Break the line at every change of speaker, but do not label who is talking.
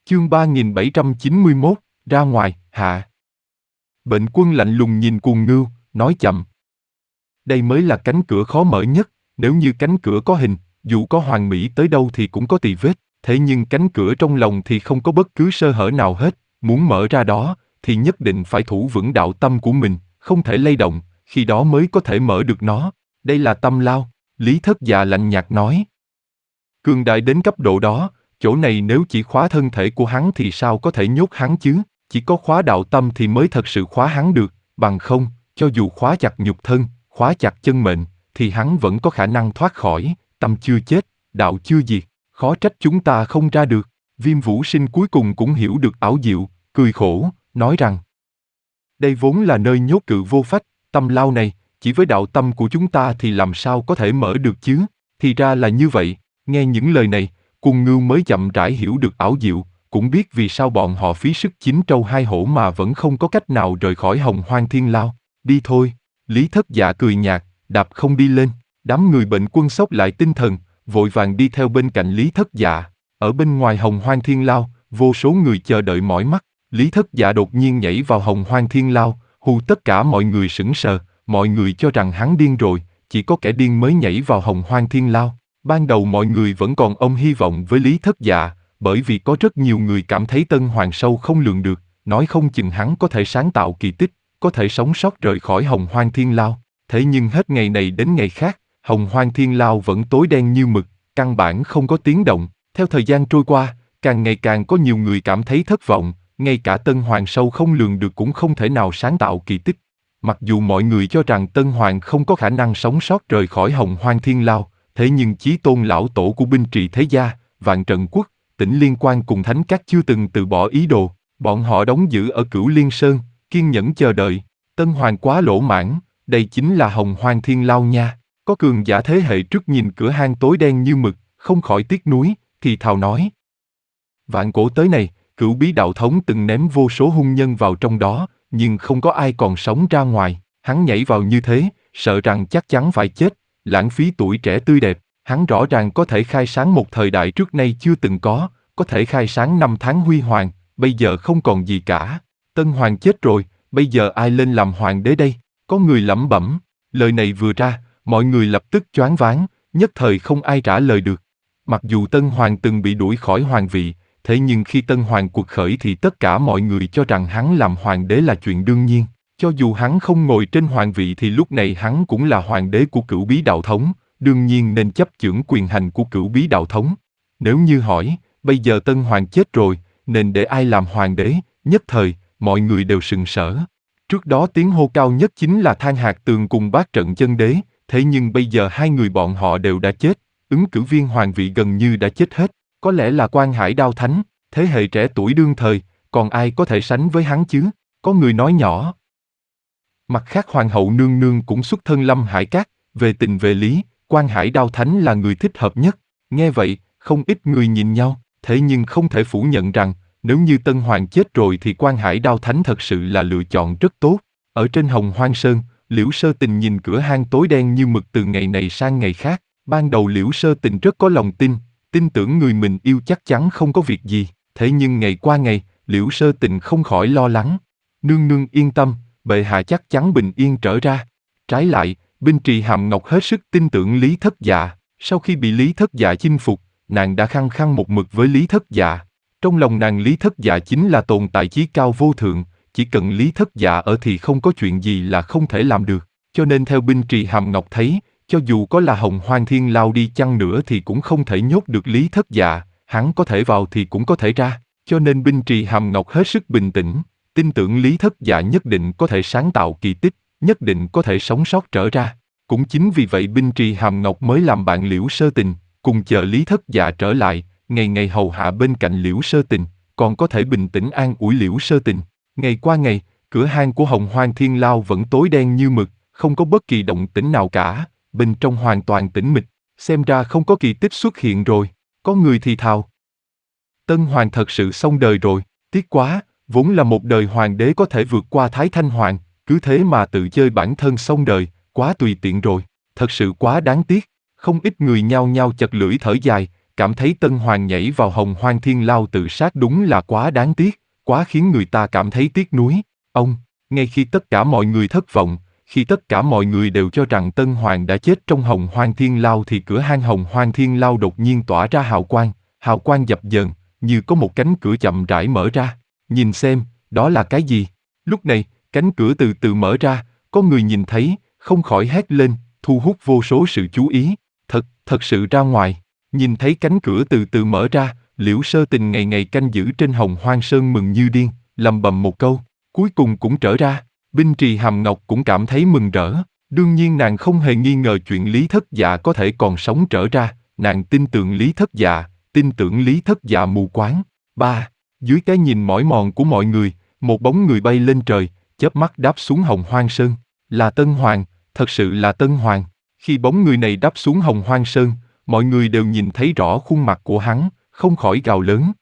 Chương 3791, ra ngoài, hạ. Bệnh Quân lạnh lùng nhìn Cuồng Ngưu, nói chậm. Đây mới là cánh cửa khó mở nhất, nếu như cánh cửa có hình, dù có hoàn mỹ tới đâu thì cũng có tì vết, thế nhưng cánh cửa trong lòng thì không có bất cứ sơ hở nào hết, muốn mở ra đó, thì nhất định phải thủ vững đạo tâm của mình, không thể lay động, khi đó mới có thể mở được nó. Đây là tâm lao, Lý Thất Dạ lạnh nhạt nói. Cường đại đến cấp độ đó, chỗ này nếu chỉ khóa thân thể của hắn thì sao có thể nhốt hắn chứ, chỉ có khóa đạo tâm thì mới thật sự khóa hắn được, bằng không, cho dù khóa chặt nhục thân, khóa chặt chân mệnh, thì hắn vẫn có khả năng thoát khỏi, tâm chưa chết, đạo chưa diệt, khó trách chúng ta không ra được. Viêm Vũ Sinh cuối cùng cũng hiểu được ảo diệu, cười khổ, nói rằng đây vốn là nơi nhốt cự vô phách, tâm lao này, chỉ với đạo tâm của chúng ta thì làm sao có thể mở được chứ, thì ra là như vậy. Nghe những lời này, Cuồng Ngưu mới chậm rãi hiểu được ảo diệu, cũng biết vì sao bọn họ phí sức chín trâu hai hổ mà vẫn không có cách nào rời khỏi Hồng Hoang Thiên Lao. Đi thôi, Lý Thất Dạ cười nhạt, đạp không đi lên. Đám người Bệnh Quân xốc lại tinh thần, vội vàng đi theo bên cạnh Lý Thất Dạ. Ở bên ngoài Hồng Hoang Thiên Lao, vô số người chờ đợi mỏi mắt. Lý Thất Dạ đột nhiên nhảy vào Hồng Hoang Thiên Lao, hù tất cả mọi người sững sờ. Mọi người cho rằng hắn điên rồi, chỉ có kẻ điên mới nhảy vào Hồng Hoang Thiên Lao. Ban đầu mọi người vẫn còn ôm hy vọng với Lý Thất Dạ, bởi vì có rất nhiều người cảm thấy Tân Hoàng sâu không lường được, nói không chừng hắn có thể sáng tạo kỳ tích, có thể sống sót rời khỏi Hồng Hoang Thiên Lao. Thế nhưng hết ngày này đến ngày khác, Hồng Hoang Thiên Lao vẫn tối đen như mực, căn bản không có tiếng động. Theo thời gian trôi qua, càng ngày càng có nhiều người cảm thấy thất vọng, ngay cả Tân Hoàng sâu không lường được cũng không thể nào sáng tạo kỳ tích. Mặc dù mọi người cho rằng Tân Hoàng không có khả năng sống sót rời khỏi Hồng Hoang Thiên Lao, thế nhưng chí tôn lão tổ của binh trị thế gia, Vạn Trận Quốc, Tỉnh Liên Quan cùng Thánh Các chưa từng từ bỏ ý đồ, bọn họ đóng giữ ở Cửu Liên Sơn, kiên nhẫn chờ đợi. Tân Hoàng quá lỗ mãn, đây chính là Hồng Hoang Thiên Lao nha. Có cường giả thế hệ trước nhìn cửa hang tối đen như mực, không khỏi tiếc nuối, thì thào nói. Vạn cổ tới này, Cửu Bí Đạo Thống từng ném vô số hung nhân vào trong đó, nhưng không có ai còn sống ra ngoài. Hắn nhảy vào như thế, sợ rằng chắc chắn phải chết, lãng phí tuổi trẻ tươi đẹp. Hắn rõ ràng có thể khai sáng một thời đại trước nay chưa từng có thể khai sáng năm tháng huy hoàng, bây giờ không còn gì cả. Tân Hoàng chết rồi, bây giờ ai lên làm hoàng đế đây? Có người lẩm bẩm. Lời này vừa ra, mọi người lập tức choáng váng, nhất thời không ai trả lời được. Mặc dù Tân Hoàng từng bị đuổi khỏi hoàng vị, thế nhưng khi Tân Hoàng cuộc khởi thì tất cả mọi người cho rằng hắn làm hoàng đế là chuyện đương nhiên. Cho dù hắn không ngồi trên hoàng vị thì lúc này hắn cũng là hoàng đế của Cửu Bí Đạo Thống, đương nhiên nên chấp chưởng quyền hành của Cửu Bí Đạo Thống. Nếu như hỏi, bây giờ Tân Hoàng chết rồi, nên để ai làm hoàng đế, nhất thời, mọi người đều sừng sỡ. Trước đó tiếng hô cao nhất chính là Than Hạc Tường cùng Bát Trận Chân Đế, thế nhưng bây giờ hai người bọn họ đều đã chết, ứng cử viên hoàng vị gần như đã chết hết, có lẽ là Quan Hải Đao Thánh, thế hệ trẻ tuổi đương thời, còn ai có thể sánh với hắn chứ? Có người nói nhỏ. Mặt khác Hoàng hậu nương nương cũng xuất thân Lâm Hải Các, về tình về lý, Quan Hải Đao Thánh là người thích hợp nhất. Nghe vậy, không ít người nhìn nhau, thế nhưng không thể phủ nhận rằng, nếu như Tân Hoàng chết rồi thì Quan Hải Đao Thánh thật sự là lựa chọn rất tốt. Ở trên Hồng Hoang Sơn, Liễu Sơ Tình nhìn cửa hang tối đen như mực từ ngày này sang ngày khác. Ban đầu Liễu Sơ Tình rất có lòng tin tưởng người mình yêu chắc chắn không có việc gì. Thế nhưng ngày qua ngày, Liễu Sơ Tình không khỏi lo lắng. Nương nương yên tâm, bệ hạ chắc chắn bình yên trở ra. Trái lại, Binh Trì Hàm Ngọc hết sức tin tưởng Lý Thất Dạ. Sau khi bị Lý Thất Dạ chinh phục, nàng đã khăng khăng một mực với Lý Thất Dạ. Trong lòng nàng Lý Thất Dạ chính là tồn tại chí cao vô thượng, chỉ cần Lý Thất Dạ ở thì không có chuyện gì là không thể làm được. Cho nên theo Binh Trì Hàm Ngọc thấy, cho dù có là Hồng Hoang Thiên Lao đi chăng nữa thì cũng không thể nhốt được Lý Thất Dạ, hắn có thể vào thì cũng có thể ra. Cho nên Binh Trì Hàm Ngọc hết sức bình tĩnh, tin tưởng Lý Thất Dạ nhất định có thể sáng tạo kỳ tích, nhất định có thể sống sót trở ra. Cũng chính vì vậy Binh Trì Hàm Ngọc mới làm bạn Liễu Sơ Tình, cùng chờ Lý Thất Dạ trở lại, ngày ngày hầu hạ bên cạnh Liễu Sơ Tình, còn có thể bình tĩnh an ủi Liễu Sơ Tình. Ngày qua ngày, cửa hang của Hồng Hoang Thiên Lao vẫn tối đen như mực, không có bất kỳ động tĩnh nào cả, bên trong hoàn toàn tĩnh mịch, xem ra không có kỳ tích xuất hiện rồi. Có người thì thào. Tân Hoàng thật sự xong đời rồi, tiếc quá, vốn là một đời hoàng đế có thể vượt qua Thái Thanh Hoàng, cứ thế mà tự chơi bản thân xong đời, quá tùy tiện rồi, thật sự quá đáng tiếc. Không ít người nhao nhao chật lưỡi thở dài, cảm thấy Tân Hoàng nhảy vào Hồng Hoang Thiên Lao tự sát đúng là quá đáng tiếc, quá khiến người ta cảm thấy tiếc nuối. Ngay khi tất cả mọi người thất vọng, khi tất cả mọi người đều cho rằng Tân Hoàng đã chết trong Hồng Hoang Thiên Lao thì cửa hang Hồng Hoang Thiên Lao đột nhiên tỏa ra hào quang dập dờn, như có một cánh cửa chậm rãi mở ra. Nhìn xem, đó là cái gì? Lúc này, cánh cửa từ từ mở ra, có người nhìn thấy, không khỏi hét lên, thu hút vô số sự chú ý. Thật sự ra ngoài, nhìn thấy cánh cửa từ từ mở ra, Liễu Sơ Tình ngày ngày canh giữ trên Hồng Hoang Sơn mừng như điên, lầm bầm một câu, cuối cùng cũng trở ra. Binh Trì Hàm Ngọc cũng cảm thấy mừng rỡ, đương nhiên nàng không hề nghi ngờ chuyện Lý Thất Dạ có thể còn sống trở ra, nàng tin tưởng Lý Thất Dạ mù quáng. Dưới cái nhìn mỏi mòn của mọi người, một bóng người bay lên trời, chớp mắt đáp xuống Hồng Hoang Sơn, là Tân Hoàng, thật sự là Tân Hoàng. Khi bóng người này đáp xuống Hồng Hoang Sơn, mọi người đều nhìn thấy rõ khuôn mặt của hắn, không khỏi gào lớn,